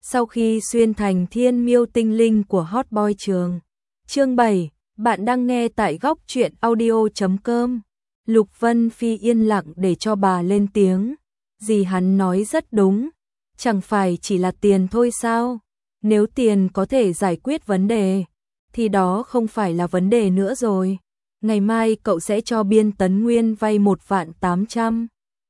Sau khi xuyên thành thiên miêu tinh linh của Hot Boy trường. Chương 7, bạn đang nghe tại góc truyện audio.com. Lục Vân Phi yên lặng để cho bà lên tiếng. Dì hắn nói rất đúng, chẳng phải chỉ là tiền thôi sao? Nếu tiền có thể giải quyết vấn đề, thì đó không phải là vấn đề nữa rồi. Ngày mai cậu sẽ cho Biên Tấn Nguyên vay 1.800.000.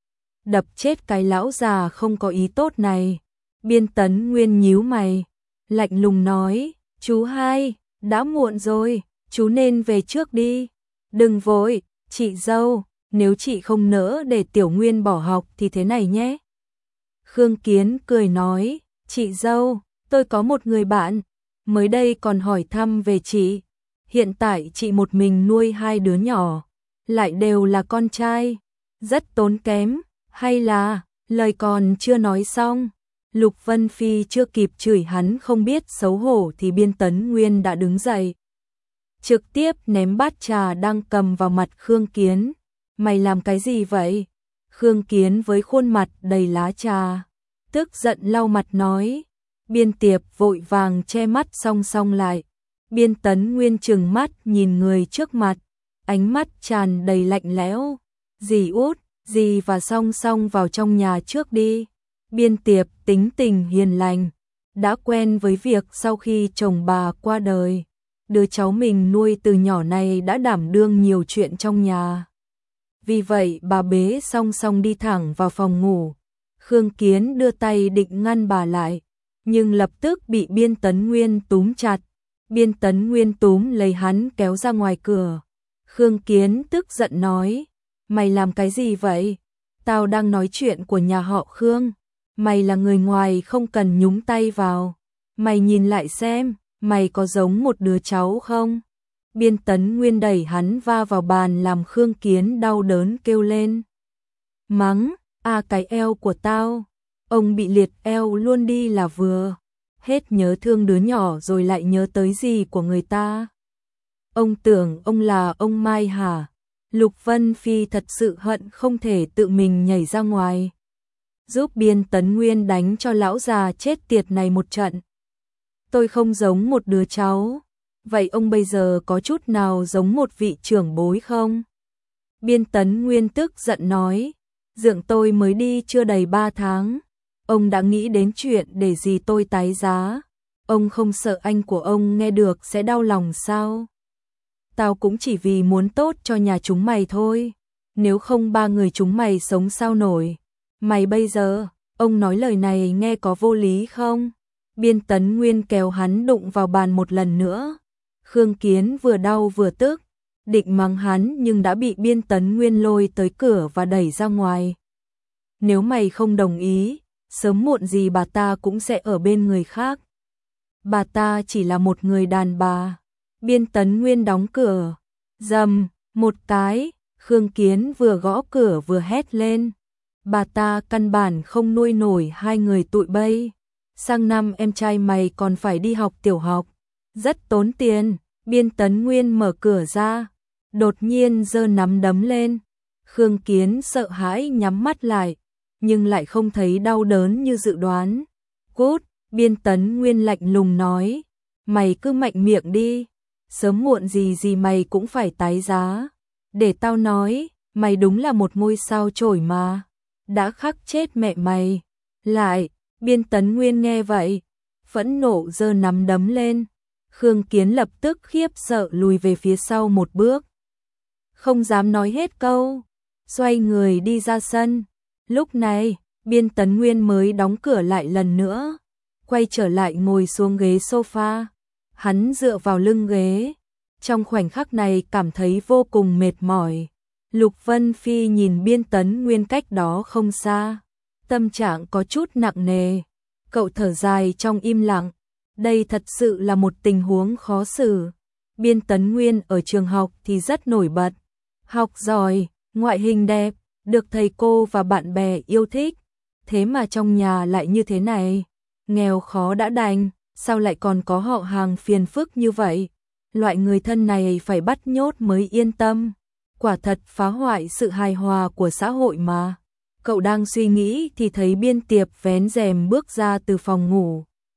Đập chết cái lão già không có ý tốt này. Biên Tấn Nguyên nhíu mày, lạnh lùng nói, chú hai, đã muộn rồi, chú nên về trước đi. Đừng vội, chị dâu, nếu chị không nỡ để Tiểu Nguyên bỏ học thì thế này nhé. Khương Kiến cười nói, chị dâu, tôi có một người bạn, mới đây còn hỏi thăm về chị. Hiện tại chị một mình nuôi 2 đứa nhỏ, lại đều là con trai, rất tốn kém, hay là, lời còn chưa nói xong. Lục Vân Phi chưa kịp chửi hắn không biết xấu hổ thì Biên Tấn Nguyên đã đứng dậy. Trực tiếp ném bát trà đang cầm vào mặt Khương Kiến. Mày làm cái gì vậy? Khương Kiến với khuôn mặt đầy lá trà, tức giận lau mặt nói. Biên Tiệp vội vàng che mắt song song lại. Biên Tấn Nguyên trừng mắt nhìn người trước mặt, ánh mắt tràn đầy lạnh lẽo. Dì út, dì và song song vào trong nhà trước đi. Biên Tiệp tính tình hiền lành, đã quen với việc sau khi chồng bà qua đời, đứa cháu mình nuôi từ nhỏ này đã đảm đương nhiều chuyện trong nhà. Vì vậy bà bế song song đi thẳng vào phòng ngủ. Khương Kiến đưa tay định ngăn bà lại, nhưng lập tức bị Biên Tấn Nguyên túm chặt. Biên Tấn Nguyên túm lấy hắn kéo ra ngoài cửa. Khương Kiến tức giận nói, mày làm cái gì vậy? Tao đang nói chuyện của nhà họ Khương. Mày là người ngoài không cần nhúng tay vào. Mày nhìn lại xem, mày có giống một đứa cháu không? Biên Tấn Nguyên đẩy hắn va vào bàn làm Khương Kiến đau đớn kêu lên. Mắng, cái eo của tao. Ông bị liệt eo luôn đi là vừa. Hết nhớ thương đứa nhỏ rồi lại nhớ tới gì của người ta. Ông tưởng ông là ông Mai hả? Lục Vân Phi thật sự hận không thể tự mình nhảy ra ngoài, giúp Biên Tấn Nguyên đánh cho lão già chết tiệt này một trận. Tôi không giống một đứa cháu. Vậy ông bây giờ có chút nào giống một vị trưởng bối không? Biên Tấn Nguyên tức giận nói, dượng tôi mới đi chưa đầy 3 tháng. Ông đã nghĩ đến chuyện để gì tôi tái giá. Ông không sợ anh của ông nghe được sẽ đau lòng sao? Tao cũng chỉ vì muốn tốt cho nhà chúng mày thôi. Nếu không 3 người chúng mày sống sao nổi. Mày bây giờ, ông nói lời này nghe có vô lý không? Biên Tấn Nguyên kéo hắn đụng vào bàn một lần nữa. Khương Kiến vừa đau vừa tức, định mắng hắn nhưng đã bị Biên Tấn Nguyên lôi tới cửa và đẩy ra ngoài. Nếu mày không đồng ý, sớm muộn gì bà ta cũng sẽ ở bên người khác. Bà ta chỉ là một người đàn bà. Biên Tấn Nguyên đóng cửa. Rầm, một cái, Khương Kiến vừa gõ cửa vừa hét lên. Bà ta căn bản không nuôi nổi 2 người tụi bay. Sang năm em trai mày còn phải đi học tiểu học, rất tốn tiền. Biên Tấn Nguyên mở cửa ra, đột nhiên giơ nắm đấm lên. Khương Kiến sợ hãi nhắm mắt lại, nhưng lại không thấy đau đớn như dự đoán. Cút, Biên Tấn Nguyên lạnh lùng nói, mày cứ mạnh miệng đi, sớm muộn gì gì mày cũng phải tái giá. Để tao nói, mày đúng là một ngôi sao chổi mà, đã khắc chết mẹ mày. Lại, Biên Tấn Nguyên nghe vậy, phẫn nộ giơ nắm đấm lên. Khương Kiến lập tức khiếp sợ lùi về phía sau một bước, không dám nói hết câu, xoay người đi ra sân. Lúc này, Biên Tấn Nguyên mới đóng cửa lại lần nữa, quay trở lại ngồi xuống ghế sofa. Hắn dựa vào lưng ghế, trong khoảnh khắc này cảm thấy vô cùng mệt mỏi. Lục Vân Phi nhìn Biên Tấn Nguyên cách đó không xa, tâm trạng có chút nặng nề. Cậu thở dài trong im lặng. Đây thật sự là một tình huống khó xử. Biên Tấn Nguyên ở trường học thì rất nổi bật, học giỏi, ngoại hình đẹp, được thầy cô và bạn bè yêu thích. Thế mà trong nhà lại như thế này, nghèo khó đã đành, sao lại còn có họ hàng phiền phức như vậy? Loại người thân này phải bắt nhốt mới yên tâm. Quả thật phá hoại sự hài hòa của xã hội mà. Cậu đang suy nghĩ thì thấy Biên Tiệp vén rèm bước ra từ phòng ngủ.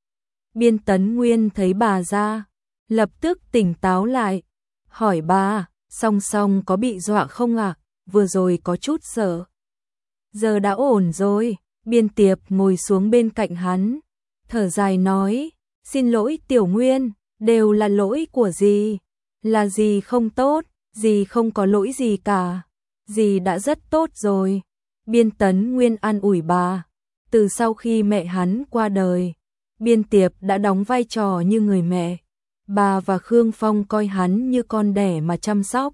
Biên Tấn Nguyên thấy bà ra, lập tức tỉnh táo lại, hỏi bà, Song Song có bị dọa không ạ? Vừa rồi có chút sợ. Giờ đã ổn rồi. Biên Tiệp ngồi xuống bên cạnh hắn, thở dài nói, xin lỗi Tiểu Nguyên, đều là lỗi của dì, là dì không tốt, dì không có lỗi gì cả, dì đã rất tốt rồi. Biên Tấn Nguyên an ủi bà, từ sau khi mẹ hắn qua đời, Biên Tiệp đã đóng vai trò như người mẹ, bà và Khương Phong coi hắn như con đẻ mà chăm sóc.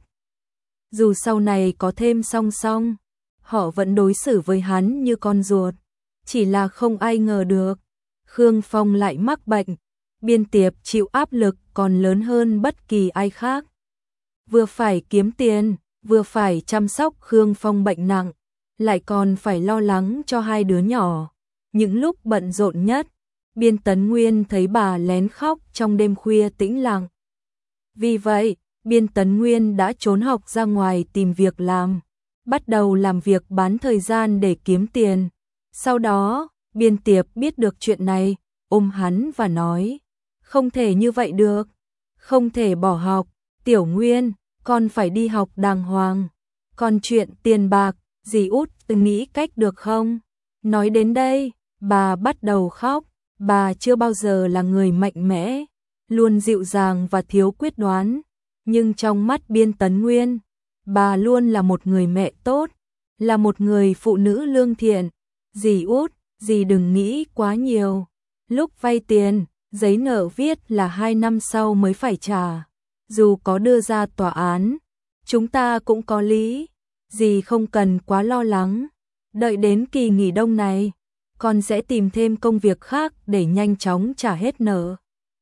Dù sau này có thêm Song Song, họ vẫn đối xử với hắn như con ruột. Chỉ là không ai ngờ được, Khương Phong lại mắc bệnh, Biên Tiệp chịu áp lực còn lớn hơn bất kỳ ai khác. Vừa phải kiếm tiền, vừa phải chăm sóc Khương Phong bệnh nặng, lại còn phải lo lắng cho hai đứa nhỏ. Những lúc bận rộn nhất, Biên Tấn Nguyên thấy bà lén khóc trong đêm khuya tĩnh lặng. Vì vậy, Biên Tấn Nguyên đã trốn học ra ngoài tìm việc làm, bắt đầu làm việc bán thời gian để kiếm tiền. Sau đó, Biên Tiệp biết được chuyện này, ôm hắn và nói, không thể như vậy được, không thể bỏ học, Tiểu Nguyên, con phải đi học đàng hoàng, còn chuyện tiền bạc, dì út từng nghĩ cách được không? Nói đến đây, bà bắt đầu khóc, bà chưa bao giờ là người mạnh mẽ, luôn dịu dàng và thiếu quyết đoán, nhưng trong mắt Biên Tấn Nguyên, bà luôn là một người mẹ tốt, là một người phụ nữ lương thiện. Dì út, dì đừng nghĩ quá nhiều. Lúc vay tiền, giấy nợ viết là 2 năm sau mới phải trả. Dù có đưa ra tòa án, chúng ta cũng có lý. Dì không cần quá lo lắng. Đợi đến kỳ nghỉ đông này, con sẽ tìm thêm công việc khác để nhanh chóng trả hết nợ.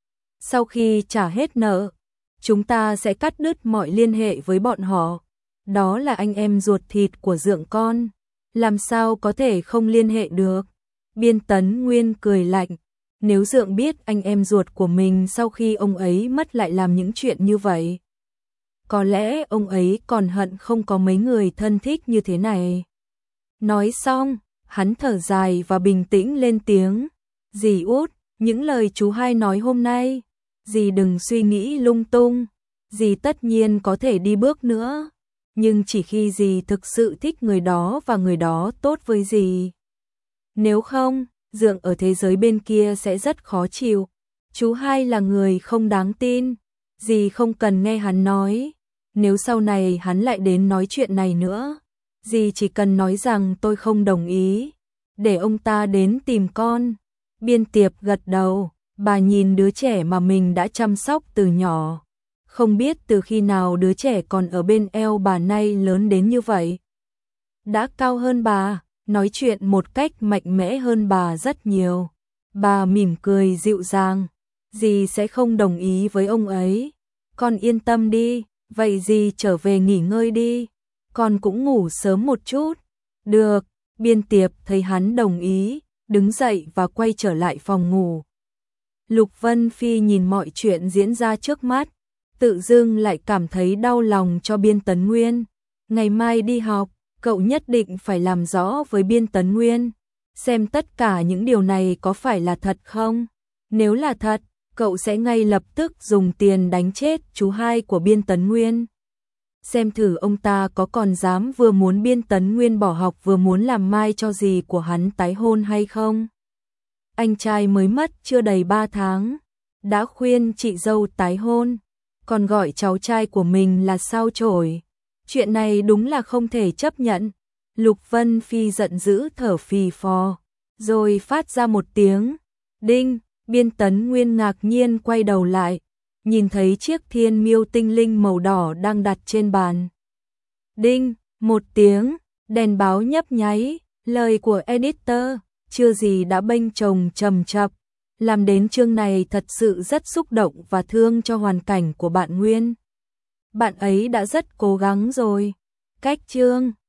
Sau khi trả hết nợ, chúng ta sẽ cắt đứt mọi liên hệ với bọn họ. Đó là anh em ruột thịt của Dượng con. Làm sao có thể không liên hệ được? Biên Tấn Nguyên cười lạnh, nếu Dượng biết anh em ruột của mình sau khi ông ấy mất lại làm những chuyện như vậy, có lẽ ông ấy còn hận không có mấy người thân thích như thế này. Nói xong, hắn thở dài và bình tĩnh lên tiếng, dì út, những lời chú hai nói hôm nay, dì đừng suy nghĩ lung tung, dì tất nhiên có thể đi bước nữa. Nhưng chỉ khi dì thực sự thích người đó và người đó tốt với dì. Nếu không, Dượng ở thế giới bên kia sẽ rất khó chịu. Chú hai là người không đáng tin. Dì không cần nghe hắn nói. Nếu sau này hắn lại đến nói chuyện này nữa, dì chỉ cần nói rằng tôi không đồng ý, để ông ta đến tìm con. Biên Tiệp gật đầu, bà nhìn đứa trẻ mà mình đã chăm sóc từ nhỏ. Không biết từ khi nào đứa trẻ còn ở bên eo bà nay lớn đến như vậy. Đã cao hơn bà, nói chuyện một cách mạnh mẽ hơn bà rất nhiều. Bà mỉm cười dịu dàng, dì sẽ không đồng ý với ông ấy. Con yên tâm đi, vậy dì trở về nghỉ ngơi đi, con cũng ngủ sớm một chút. Được, Biên Tiệp thấy hắn đồng ý, đứng dậy và quay trở lại phòng ngủ. Lục Vân Phi nhìn mọi chuyện diễn ra trước mắt, tự dưng lại cảm thấy đau lòng cho Biên Tấn Nguyên. Ngày mai đi học, cậu nhất định phải làm rõ với Biên Tấn Nguyên, xem tất cả những điều này có phải là thật không. Nếu là thật, cậu sẽ ngay lập tức dùng tiền đánh chết chú hai của Biên Tấn Nguyên. Xem thử ông ta có còn dám vừa muốn Biên Tấn Nguyên bỏ học vừa muốn làm mai cho dì của hắn tái hôn hay không. Anh trai mới mất chưa đầy 3 tháng, đã khuyên chị dâu tái hôn, còn gọi cháu trai của mình là sao chổi. Chuyện này đúng là không thể chấp nhận. Lục Vân Phi giận dữ thở phì phò, rồi phát ra một tiếng đinh. Biên Tấn Nguyên ngạc nhiên quay đầu lại, nhìn thấy chiếc thiên miêu tinh linh màu đỏ đang đặt trên bàn. Đinh, một tiếng, đèn báo nhấp nháy, lời của editor, chưa gì đã bênh chồng trầm chập, làm đến chương này thật sự rất xúc động và thương cho hoàn cảnh của bạn Nguyên. Bạn ấy đã rất cố gắng rồi. Cách chương